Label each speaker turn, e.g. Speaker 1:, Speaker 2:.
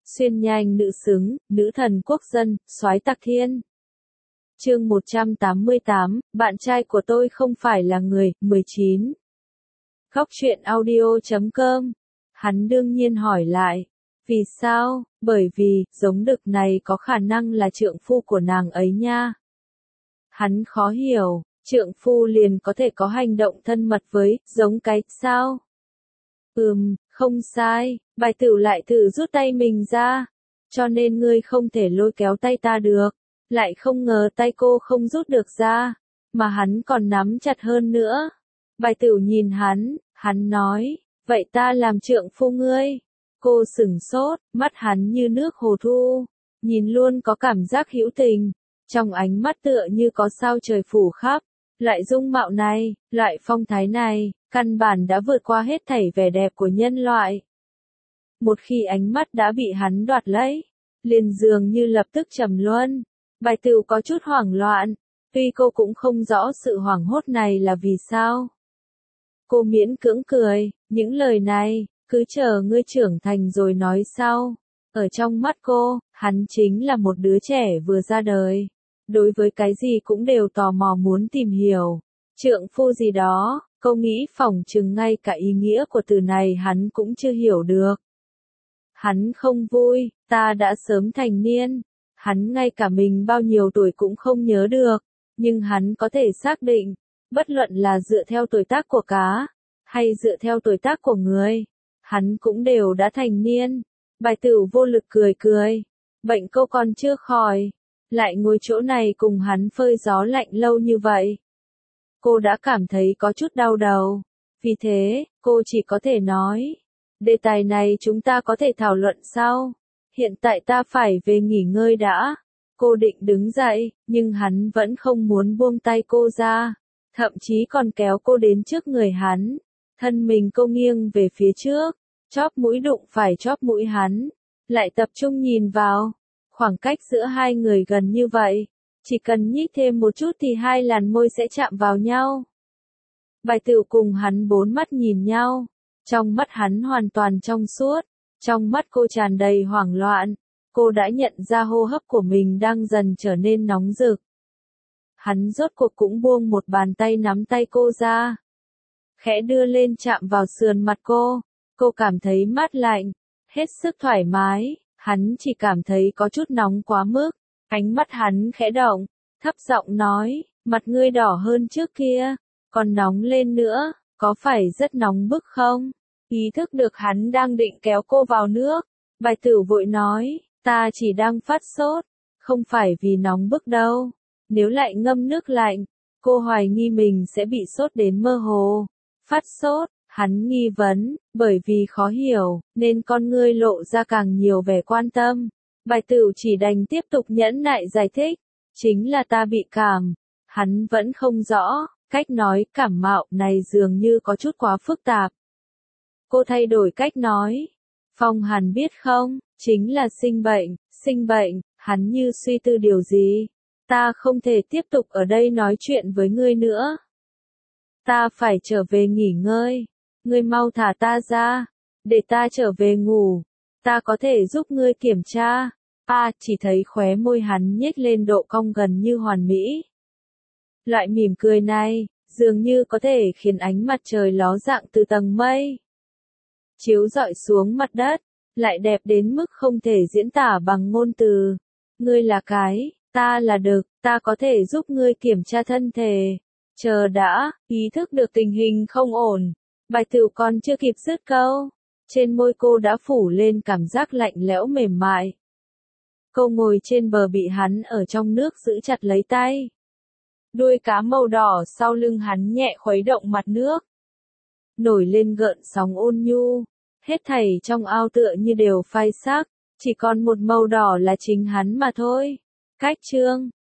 Speaker 1: Xuyên nhanh nữ xứng, nữ thần quốc dân, soái tạc thiên. Chương 188, bạn trai của tôi không phải là người, 19. Góc truyện audio.com. Hắn đương nhiên hỏi lại. Vì sao? Bởi vì, giống đực này có khả năng là trượng phu của nàng ấy nha. Hắn khó hiểu, trượng phu liền có thể có hành động thân mật với, giống cái, sao? Không sai, bài tử lại tự rút tay mình ra. Cho nên ngươi không thể lôi kéo tay ta được. Lại không ngờ tay cô không rút được ra, mà hắn còn nắm chặt hơn nữa. Bài tử nhìn hắn nói, vậy ta làm trượng phu ngươi. Cô sửng sốt, mắt hắn như nước hồ thu, nhìn luôn có cảm giác hữu tình, trong ánh mắt tựa như có sao trời phủ khắp. Loại dung mạo này, loại phong thái này, căn bản đã vượt qua hết thảy vẻ đẹp của nhân loại. Một khi ánh mắt đã bị hắn đoạt lấy, liền dường như lập tức trầm luân. Bài tử có chút hoảng loạn, tuy cô cũng không rõ sự hoảng hốt này là vì sao. Cô miễn cưỡng cười, những lời này, cứ chờ ngươi trưởng thành rồi nói sau. Ở trong mắt cô, hắn chính là một đứa trẻ vừa ra đời. Đối với cái gì cũng đều tò mò muốn tìm hiểu. Trượng phu gì đó, cô nghĩ phỏng chừng ngay cả ý nghĩa của từ này hắn cũng chưa hiểu được. Hắn không vui, ta đã sớm thành niên. Hắn ngay cả mình bao nhiêu tuổi cũng không nhớ được, nhưng hắn có thể xác định, bất luận là dựa theo tuổi tác của cá, hay dựa theo tuổi tác của người, hắn cũng đều đã thành niên. Bài tử vô lực cười, bệnh cô còn chưa khỏi, lại ngồi chỗ này cùng hắn phơi gió lạnh lâu như vậy. Cô đã cảm thấy có chút đau đầu, vì thế, cô chỉ có thể nói, đề tài này chúng ta có thể thảo luận sau. Hiện tại ta phải về nghỉ ngơi đã. Cô định đứng dậy, nhưng hắn vẫn không muốn buông tay cô ra. Thậm chí còn kéo cô đến trước người hắn. Thân mình cô nghiêng về phía trước. Chóp mũi đụng phải chóp mũi hắn. Lại tập trung nhìn vào. Khoảng cách giữa hai người gần như vậy. Chỉ cần nhích thêm một chút thì hai làn môi sẽ chạm vào nhau. Bài tử cùng hắn bốn mắt nhìn nhau. Trong mắt hắn hoàn toàn trong suốt. Trong mắt cô tràn đầy hoảng loạn, cô đã nhận ra hô hấp của mình đang dần trở nên nóng rực. Hắn rốt cuộc cũng buông một bàn tay nắm tay cô ra. Khẽ đưa lên chạm vào sườn mặt cô cảm thấy mát lạnh, hết sức thoải mái, hắn chỉ cảm thấy có chút nóng quá mức. Ánh mắt hắn khẽ động, thấp giọng nói, mặt ngươi đỏ hơn trước kia, còn nóng lên nữa, có phải rất nóng bức không? Ý thức được hắn đang định kéo cô vào nước, bài tử vội nói, ta chỉ đang phát sốt, không phải vì nóng bức đâu. Nếu lại ngâm nước lạnh, cô hoài nghi mình sẽ bị sốt đến mơ hồ. Phát sốt, hắn nghi vấn, bởi vì khó hiểu, nên con ngươi lộ ra càng nhiều vẻ quan tâm. Bài tử chỉ đành tiếp tục nhẫn nại giải thích, chính là ta bị cảm. Hắn vẫn không rõ, cách nói cảm mạo này dường như có chút quá phức tạp. Cô thay đổi cách nói. Phong Hàn biết không, chính là sinh bệnh, hắn như suy tư điều gì. Ta không thể tiếp tục ở đây nói chuyện với ngươi nữa. Ta phải trở về nghỉ ngơi. Ngươi mau thả ta ra, để ta trở về ngủ. Ta có thể giúp ngươi kiểm tra. Chỉ thấy khóe môi hắn nhếch lên độ cong gần như hoàn mỹ. Loại mỉm cười này, dường như có thể khiến ánh mặt trời ló dạng từ tầng mây chiếu rọi xuống mặt đất, lại đẹp đến mức không thể diễn tả bằng ngôn từ. Ngươi là cái, ta là đực, ta có thể giúp ngươi kiểm tra thân thể. Chờ đã, ý thức được tình hình không ổn. Bài tử còn chưa kịp dứt câu. Trên môi cô đã phủ lên cảm giác lạnh lẽo mềm mại. Cô ngồi trên bờ bị hắn ở trong nước giữ chặt lấy tay. Đuôi cá màu đỏ sau lưng hắn nhẹ khuấy động mặt nước. Nổi lên gợn sóng ôn nhu, hết thảy trong ao tựa như đều phai sắc, chỉ còn một màu đỏ là chính hắn mà thôi. Cách chương